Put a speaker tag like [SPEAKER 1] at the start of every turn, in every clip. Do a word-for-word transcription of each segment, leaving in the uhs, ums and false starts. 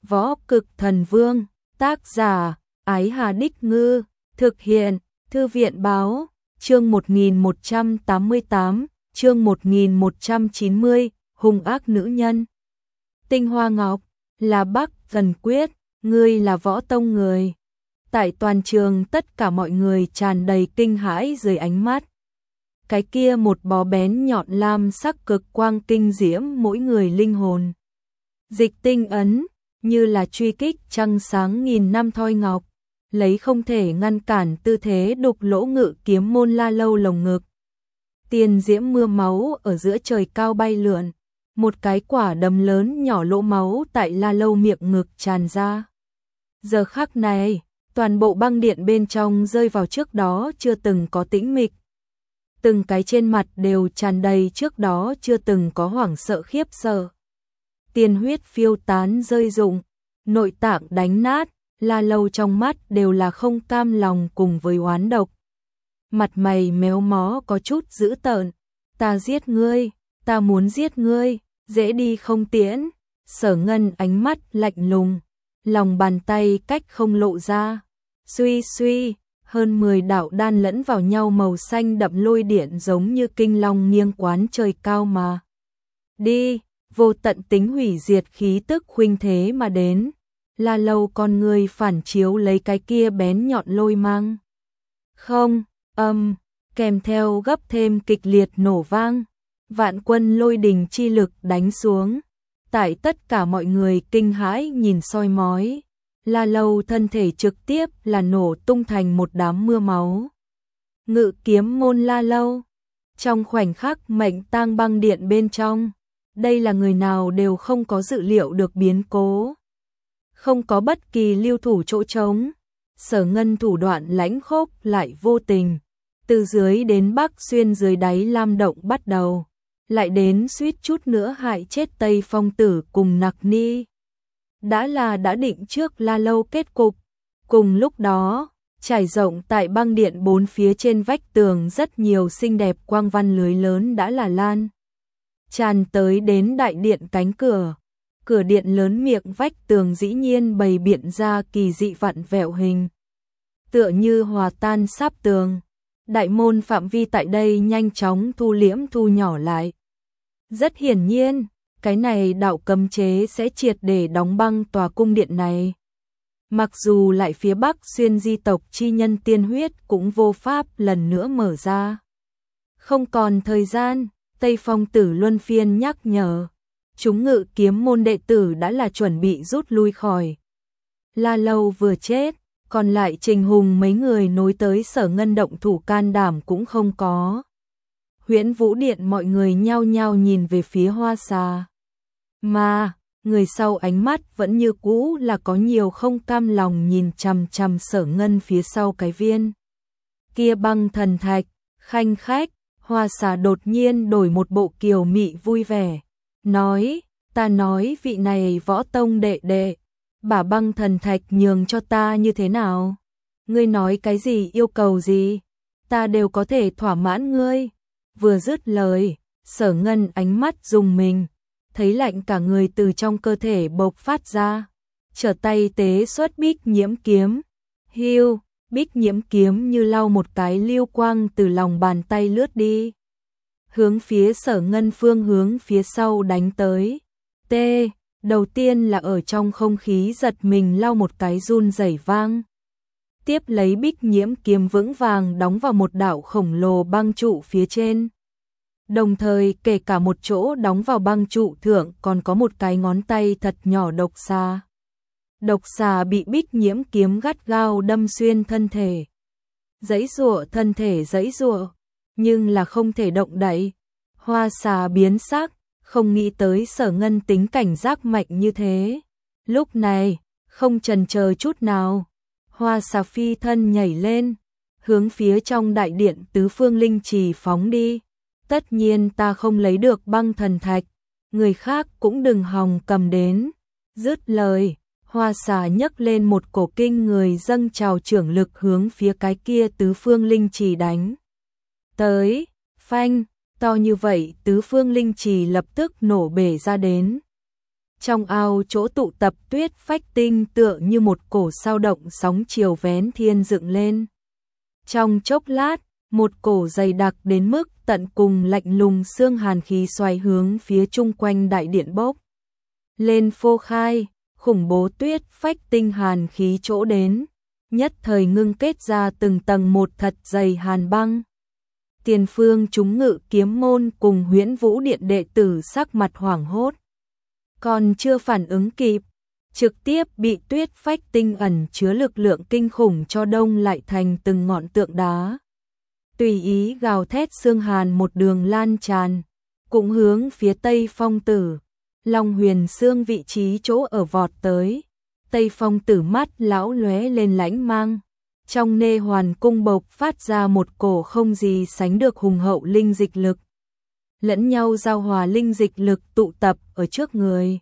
[SPEAKER 1] Võ Cực Thần Vương, tác giả, Ái Hà Đích Ngư, thực hiện, Thư viện Báo, chương một nghìn một trăm tám mươi tám, chương một nghìn một trăm chín mươi, hung ác nữ nhân. Tinh Hoa Ngọc, là Bắc Thần Quyết, ngươi là Võ Tông người. Tại toàn trường tất cả mọi người tràn đầy kinh hãi dưới ánh mắt. Cái kia một bó bén nhọn lam sắc cực quang kinh diễm mỗi người linh hồn. Dịch tinh ấn, như là truy kích trăng sáng nghìn năm thoi ngọc, lấy không thể ngăn cản tư thế đục lỗ ngự kiếm môn La Lâu lồng ngực. Tiền diễm mưa máu ở giữa trời cao bay lượn, một cái quả đấm lớn nhỏ lỗ máu tại La Lâu miệng ngực tràn ra. Giờ khắc này, toàn bộ băng điện bên trong rơi vào trước đó chưa từng có tĩnh mịch. Từng cái trên mặt đều tràn đầy trước đó chưa từng có hoảng sợ khiếp sợ. Tiên huyết phiêu tán rơi rụng, nội tạng đánh nát, La Lâu trong mắt đều là không cam lòng cùng với oán độc. Mặt mày méo mó có chút dữ tợn, ta giết ngươi, ta muốn giết ngươi, dễ đi không tiễn. Sở Ngân ánh mắt lạnh lùng, lòng bàn tay cách không lộ ra. Suy suy, hơn mười đạo đan lẫn vào nhau màu xanh đậm lôi điện giống như kinh long nghiêng quán trời cao mà. Đi, vô tận tính hủy diệt khí tức khuynh thế mà đến. La Lâu con người phản chiếu lấy cái kia bén nhọn lôi mang. Không, âm, kèm theo gấp thêm kịch liệt nổ vang. Vạn quân lôi đình chi lực đánh xuống. Tại tất cả mọi người kinh hãi nhìn soi mói. La Lâu thân thể trực tiếp là nổ tung thành một đám mưa máu. Ngự kiếm môn La Lâu. Trong khoảnh khắc mệnh tang băng điện bên trong, đây là người nào đều không có dự liệu được biến cố. Không có bất kỳ lưu thủ chỗ trống. Sở Ngân thủ đoạn lãnh khốc lại vô tình. Từ dưới đến bắc xuyên dưới đáy lam động bắt đầu. Lại đến suýt chút nữa hại chết Tây Phong Tử cùng Nặc Ni. Đã là đã định trước La Lâu kết cục. Cùng lúc đó, trải rộng tại băng điện bốn phía trên vách tường rất nhiều xinh đẹp quang văn lưới lớn đã là lan tràn tới đến đại điện cánh cửa. Cửa điện lớn miệng vách tường dĩ nhiên bày biện ra kỳ dị vặn vẹo hình. Tựa như hòa tan sáp tường. Đại môn phạm vi tại đây nhanh chóng thu liễm thu nhỏ lại. Rất hiển nhiên, cái này đạo cấm chế sẽ triệt để đóng băng tòa cung điện này. Mặc dù lại phía bắc xuyên di tộc chi nhân tiên huyết cũng vô pháp lần nữa mở ra. Không còn thời gian, Tây Phong Tử luân phiên nhắc nhở. Chúng ngự kiếm môn đệ tử đã là chuẩn bị rút lui khỏi. La Lâu vừa chết, còn lại Trình Hùng mấy người nối tới Sở Ngân động thủ can đảm cũng không có. Huyễn Vũ Điện mọi người nhao nhao nhìn về phía Hoa Xà. Mà, người sau ánh mắt vẫn như cũ là có nhiều không cam lòng nhìn chằm chằm Sở Ngân phía sau cái viên. Kia băng thần thạch, khanh khách, Hoa Xà đột nhiên đổi một bộ kiều mị vui vẻ. Nói, ta nói vị này Võ Tông đệ đệ, bả băng thần thạch nhường cho ta như thế nào? Ngươi nói cái gì yêu cầu gì? Ta đều có thể thỏa mãn ngươi. Vừa dứt lời, Sở Ngân ánh mắt rùng mình, thấy lạnh cả người từ trong cơ thể bộc phát ra. Trở tay tế xuất bích nhiễm kiếm. Hiu, bích nhiễm kiếm như lau một cái lưu quang từ lòng bàn tay lướt đi. Hướng phía Sở Ngân phương hướng phía sau đánh tới. T, đầu tiên là ở trong không khí giật mình lau một cái run rẩy vang. Tiếp lấy bích nhiễm kiếm vững vàng đóng vào một đạo khổng lồ băng trụ phía trên. Đồng thời kể cả một chỗ đóng vào băng trụ thượng còn có một cái ngón tay thật nhỏ độc xà. Độc xà bị bích nhiễm kiếm gắt gao đâm xuyên thân thể. Giãy giụa thân thể giãy giụa, nhưng là không thể động đậy. Hoa Xà biến sắc, không nghĩ tới Sở Ngân tính cảnh giác mạnh như thế. Lúc này, không chần chờ chút nào, Hoa Xà phi thân nhảy lên, hướng phía trong đại điện tứ phương linh trì phóng đi. Tất nhiên ta không lấy được băng thần thạch, người khác cũng đừng hòng cầm đến. Dứt lời, Hoa Xà nhấc lên một cổ kinh người dâng trào trưởng lực hướng phía cái kia tứ phương linh trì đánh tới. Phanh, to như vậy tứ phương linh trì lập tức nổ bể ra đến. Trong ao chỗ tụ tập tuyết phách tinh tựa như một cổ sao động sóng chiều vén thiên dựng lên. Trong chốc lát, một cổ dày đặc đến mức tận cùng lạnh lùng xương hàn khí xoay hướng phía chung quanh đại điện bốc lên phô khai, khủng bố tuyết phách tinh hàn khí chỗ đến, nhất thời ngưng kết ra từng tầng một thật dày hàn băng. Tiền phương chúng ngự kiếm môn cùng Huyễn Vũ Điện đệ tử sắc mặt hoảng hốt, còn chưa phản ứng kịp, trực tiếp bị tuyết phách tinh ẩn chứa lực lượng kinh khủng cho đông lại thành từng ngọn tượng đá. Tùy ý gào thét xương hàn một đường lan tràn, cũng hướng phía Tây Phong Tử, Long Huyền Xương vị trí chỗ ở vọt tới. Tây Phong Tử mắt lão lóe lên lãnh mang, trong nê hoàn cung bộc phát ra một cổ không gì sánh được hùng hậu linh dịch lực. Lẫn nhau giao hòa linh dịch lực tụ tập ở trước người,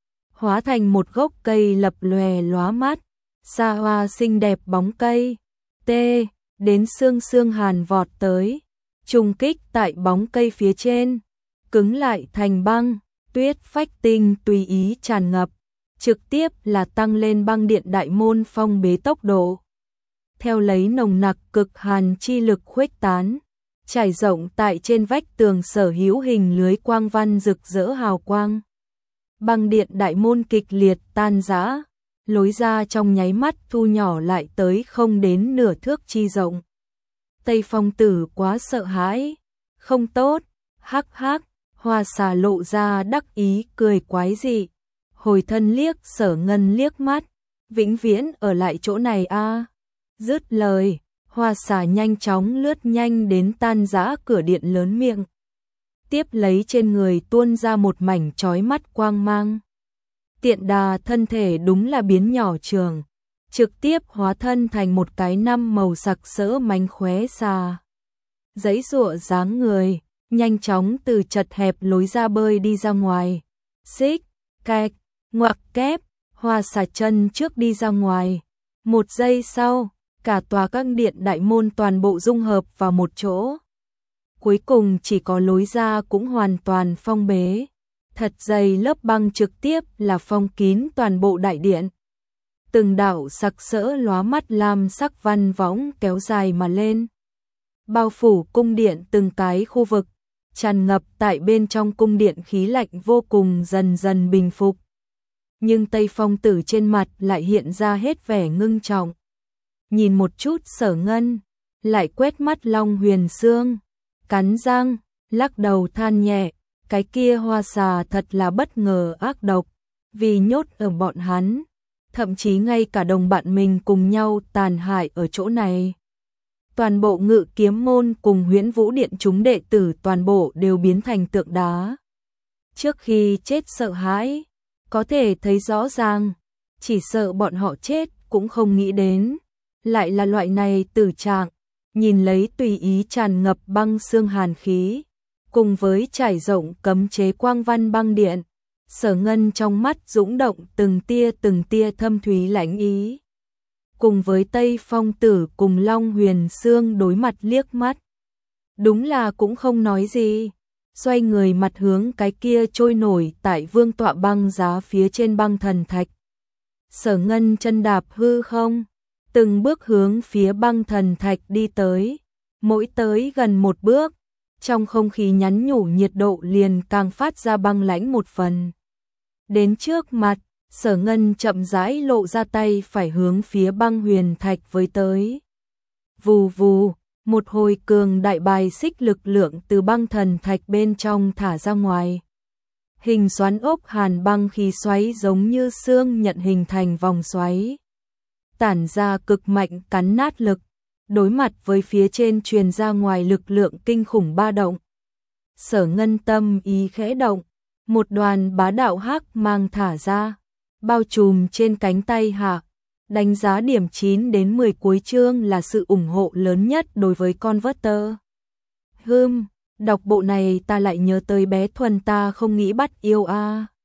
[SPEAKER 1] hóa thành một gốc cây lập lòe lóa mắt, xa hoa xinh đẹp bóng cây. T. Đến xương xương hàn vọt tới, trùng kích tại bóng cây phía trên, cứng lại thành băng, tuyết phách tinh tùy ý tràn ngập, trực tiếp là tăng lên băng điện đại môn phong bế tốc độ. Theo lấy nồng nặc cực hàn chi lực khuếch tán, trải rộng tại trên vách tường sở hữu hình lưới quang văn rực rỡ hào quang. Băng điện đại môn kịch liệt tan rã, lối ra trong nháy mắt thu nhỏ lại tới không đến nửa thước chi rộng. Tây Phong Tử quá sợ hãi, không tốt, hắc hắc, Hoa Xà lộ ra đắc ý cười quái dị, hồi thân liếc Sở Ngân liếc mắt, vĩnh viễn ở lại chỗ này a. À. Dứt lời, Hoa Xà nhanh chóng lướt nhanh đến tan rã cửa điện lớn miệng, tiếp lấy trên người tuôn ra một mảnh chói mắt quang mang. Tiện đà thân thể đúng là biến nhỏ trường, trực tiếp hóa thân thành một cái năm màu sặc sỡ mánh khóe xà. Giấy giụa dáng người, nhanh chóng từ chật hẹp lối ra bơi đi ra ngoài. Xích, kẹt, ngoặc kép, Hoa Xà chân trước đi ra ngoài. Một giây sau, cả tòa các điện đại môn toàn bộ dung hợp vào một chỗ. Cuối cùng chỉ có lối ra cũng hoàn toàn phong bế. Thật dày lớp băng trực tiếp là phong kín toàn bộ đại điện. Từng đạo sặc sỡ lóa mắt lam sắc văn võng kéo dài mà lên, bao phủ cung điện từng cái khu vực, tràn ngập tại bên trong cung điện khí lạnh vô cùng dần dần bình phục. Nhưng Tây Phong Tử trên mặt lại hiện ra hết vẻ ngưng trọng. Nhìn một chút Sở Ngân, lại quét mắt Long Huyền Xương, cắn răng, lắc đầu than nhẹ, cái kia Hoa Xà thật là bất ngờ ác độc, vì nhốt ở bọn hắn, thậm chí ngay cả đồng bạn mình cùng nhau tàn hại ở chỗ này. Toàn bộ Ngự Kiếm môn cùng Huyễn Vũ Điện chúng đệ tử toàn bộ đều biến thành tượng đá. Trước khi chết sợ hãi, có thể thấy rõ ràng, chỉ sợ bọn họ chết cũng không nghĩ đến, lại là loại này tử trạng. Nhìn lấy tùy ý tràn ngập băng xương hàn khí, cùng với trải rộng cấm chế quang văn băng điện, Sở Ngân trong mắt dũng động từng tia từng tia thâm thúy lãnh ý. Cùng với Tây Phong Tử cùng Long Huyền Xương đối mặt liếc mắt, đúng là cũng không nói gì, xoay người mặt hướng cái kia trôi nổi tại vương tọa băng giá phía trên băng thần thạch. Sở Ngân chân đạp hư không, từng bước hướng phía băng thần thạch đi tới, mỗi tới gần một bước, trong không khí nhắn nhủ nhiệt độ liền càng phát ra băng lãnh một phần. Đến trước mặt, Sở Ngân chậm rãi lộ ra tay phải hướng phía băng huyền thạch với tới. Vù vù, một hồi cường đại bài xích lực lượng từ băng thần thạch bên trong thả ra ngoài. Hình xoắn ốc hàn băng khí xoáy giống như xương nhận hình thành vòng xoáy, tản ra cực mạnh cắn nát lực, đối mặt với phía trên truyền ra ngoài lực lượng kinh khủng ba động. Sở Ngân tâm ý khẽ động, một đoàn bá đạo hắc mang thả ra, bao trùm trên cánh tay hạ. Đánh giá điểm chín đến mười cuối chương là sự ủng hộ lớn nhất đối với Converter. Hừm, đọc bộ này ta lại nhớ tới bé Thuần ta không nghĩ bắt yêu a. À.